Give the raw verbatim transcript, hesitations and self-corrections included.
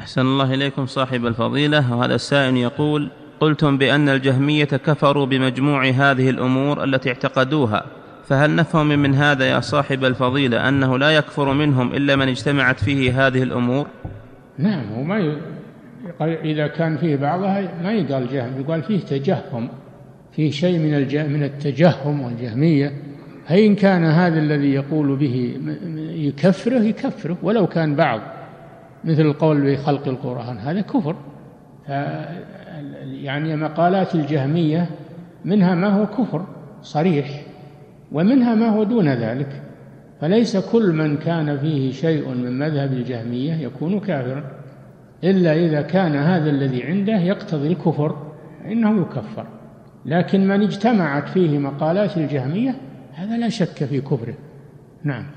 أحسن الله إليكم صاحب الفضيلة. وهذا السائل يقول: قلتم بأن الجهمية كفروا بمجموع هذه الأمور التي اعتقدوها، فهل نفهم من هذا يا صاحب الفضيلة أنه لا يكفر منهم إلا من اجتمعت فيه هذه الأمور؟ نعم، وما ي... إذا كان فيه بعضها ما يقال جهم، يقال فيه تجهم، فيه شيء من الج... من التجهم والجهمية. هين كان هذا الذي يقول به يكفره يكفره ولو كان بعض، مثل القول بخلق القرآن، هذا كفر. ف... يعني مقالات الجهمية منها ما هو كفر صريح ومنها ما هو دون ذلك، فليس كل من كان فيه شيء من مذهب الجهمية يكون كافرا، إلا إذا كان هذا الذي عنده يقتضي الكفر إنه يكفر. لكن من اجتمعت فيه مقالات الجهمية هذا لا شك في كفره. نعم.